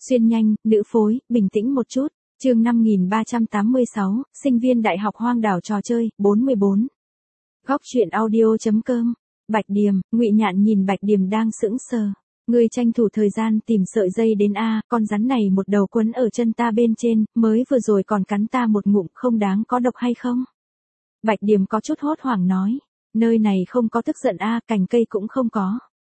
Xuyên nhanh, nữ phối, bình tĩnh một chút. Chương 5386, sinh viên đại học hoang đảo trò chơi, 44. Góc truyện audio.com. Bạch Điềm, Ngụy Nhạn nhìn Bạch Điềm đang sững sờ. Ngươi tranh thủ thời gian tìm sợi dây đến a, con rắn này một đầu quấn ở chân ta bên trên, mới vừa rồi còn cắn ta một ngụm, không đáng có độc hay không? Bạch Điềm có chút hốt hoảng nói, nơi này không có tức giận a, cành cây cũng không có.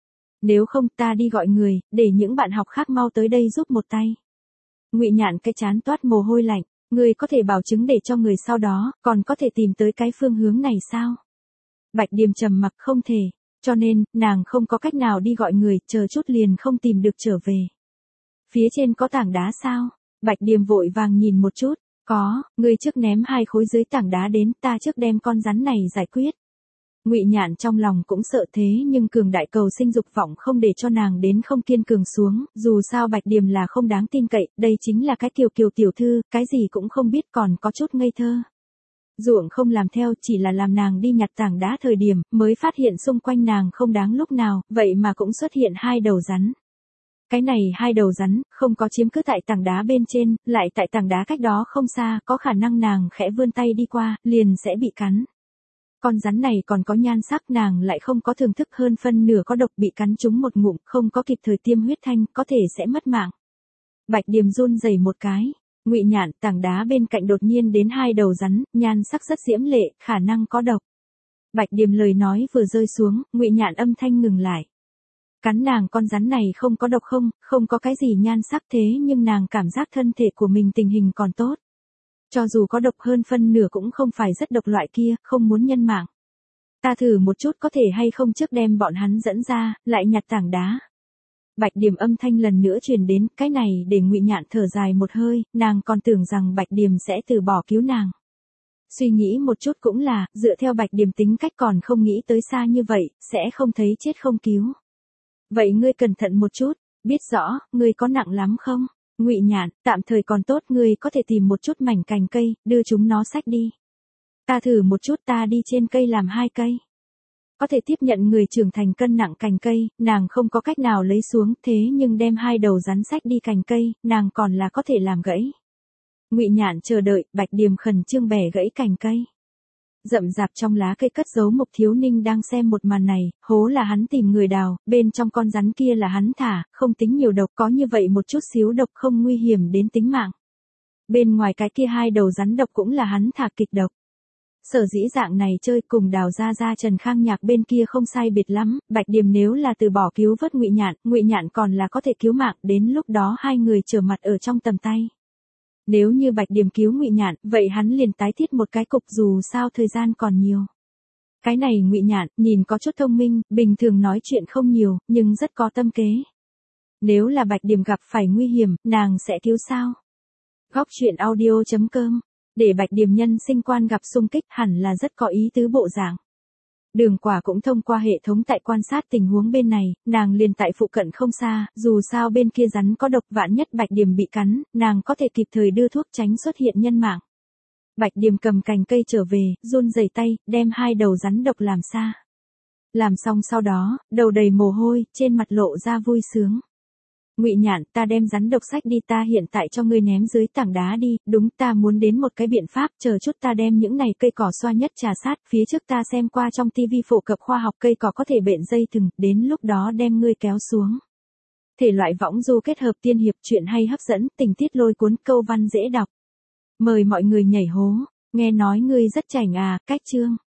Nếu không ta đi gọi người, để những bạn học khác mau tới đây giúp một tay. Ngụy Nhạn cái trán toát mồ hôi lạnh, ngươi có thể bảo chứng để cho người sau đó, còn có thể tìm tới cái phương hướng này sao? Bạch Điềm trầm mặc không thể, cho nên, nàng không có cách nào đi gọi người, chờ chút liền không tìm được trở về. Phía trên có tảng đá sao? Bạch Điềm vội vàng nhìn một chút, có, ngươi trước ném 2 khối dưới tảng đá đến, ta trước đem con rắn này giải quyết. Ngụy Nhạn trong lòng cũng sợ thế nhưng cường đại cầu sinh dục vọng không để cho nàng đến không kiên cường xuống, dù sao Bạch Điềm là không đáng tin cậy, đây chính là cái kiều kiều tiểu thư, cái gì cũng không biết còn có chút ngây thơ. Ruộng không làm theo chỉ là làm nàng đi nhặt tảng đá thời điểm, mới phát hiện xung quanh nàng không đáng lúc nào, vậy mà cũng xuất hiện 2 đầu rắn. Cái này 2 đầu rắn, không có chiếm cứ tại tảng đá bên trên, lại tại tảng đá cách đó không xa, có khả năng nàng khẽ vươn tay đi qua, liền sẽ bị cắn. Con rắn này còn có nhan sắc, nàng lại không có thưởng thức, hơn phân nửa có độc, bị cắn trúng một ngụm, không có kịp thời tiêm huyết thanh, có thể sẽ mất mạng. Bạch Điềm run rẩy một cái. Ngụy Nhạn, tảng đá bên cạnh đột nhiên đến 2 đầu rắn, nhan sắc rất diễm lệ, khả năng có độc. Bạch Điềm lời nói vừa rơi xuống, Ngụy Nhạn âm thanh ngừng lại. Cắn nàng con rắn này không có độc không có cái gì nhan sắc, thế nhưng nàng cảm giác thân thể của mình tình hình còn tốt. Cho dù có độc hơn phân nửa cũng không phải rất độc loại kia, không muốn nhân mạng. Ta thử một chút có thể hay không trước đem bọn hắn dẫn ra, lại nhặt tảng đá. Bạch Điềm âm thanh lần nữa truyền đến, cái này để Ngụy Nhạn thở dài một hơi, nàng còn tưởng rằng Bạch Điềm sẽ từ bỏ cứu nàng. Suy nghĩ một chút cũng là, dựa theo Bạch Điềm tính cách còn không nghĩ tới xa như vậy, sẽ không thấy chết không cứu. Vậy ngươi cẩn thận một chút, biết rõ, ngươi có nặng lắm không? Ngụy Nhạn, tạm thời còn tốt, ngươi có thể tìm một chút mảnh cành cây, đưa chúng nó xách đi. Ta thử một chút, ta đi trên cây làm 2 cây. Có thể tiếp nhận người trưởng thành cân nặng cành cây, nàng không có cách nào lấy xuống, thế nhưng đem 2 đầu rắn xách đi cành cây, nàng còn là có thể làm gãy. Ngụy Nhạn chờ đợi, Bạch Điềm khẩn trương bẻ gãy cành cây. Rậm rạp trong lá cây cất giấu Mục Thiếu Ninh đang xem một màn này, hố là hắn tìm người đào, bên trong con rắn kia là hắn thả, không tính nhiều độc, có như vậy một chút xíu độc không nguy hiểm đến tính mạng. Bên ngoài cái kia 2 đầu rắn độc cũng là hắn thả kịch độc. Sở dĩ dạng này chơi cùng Đào Gia Trần Khang Nhạc bên kia không sai biệt lắm, Bạch Điềm nếu là từ bỏ cứu vớt Ngụy Nhạn còn là có thể cứu mạng, đến lúc đó 2 người trở mặt ở trong tầm tay. Nếu như Bạch Điềm cứu Ngụy Nhạn, vậy hắn liền tái thiết một cái cục, dù sao thời gian còn nhiều. Cái này Ngụy Nhạn, nhìn có chút thông minh, bình thường nói chuyện không nhiều, nhưng rất có tâm kế. Nếu là Bạch Điềm gặp phải nguy hiểm, nàng sẽ cứu sao? Góc truyện audio.com. Để Bạch Điềm nhân sinh quan gặp xung kích, hẳn là rất có ý tứ bộ dạng. Đường Quả cũng thông qua hệ thống tại quan sát tình huống bên này, nàng liền tại phụ cận không xa, dù sao bên kia rắn có độc, vạn nhất Bạch Điềm bị cắn, nàng có thể kịp thời đưa thuốc tránh xuất hiện nhân mạng. Bạch Điềm cầm cành cây trở về, run rẩy tay, đem 2 đầu rắn độc làm xa. Làm xong sau đó, đầu đầy mồ hôi, trên mặt lộ ra vui sướng. Ngụy Nhạn, ta đem rắn độc sách đi, ta hiện tại cho ngươi ném dưới tảng đá đi, đúng, ta muốn đến một cái biện pháp, chờ chút ta đem những này cây cỏ xoa nhất trà sát, phía trước ta xem qua trong tivi phổ cập khoa học cây cỏ có thể bện dây thừng, đến lúc đó đem ngươi kéo xuống. Thể loại võng du kết hợp tiên hiệp, truyện hay hấp dẫn, tình tiết lôi cuốn, câu văn dễ đọc. Mời mọi người nhảy hố, nghe nói ngươi rất chảnh à, cách chương.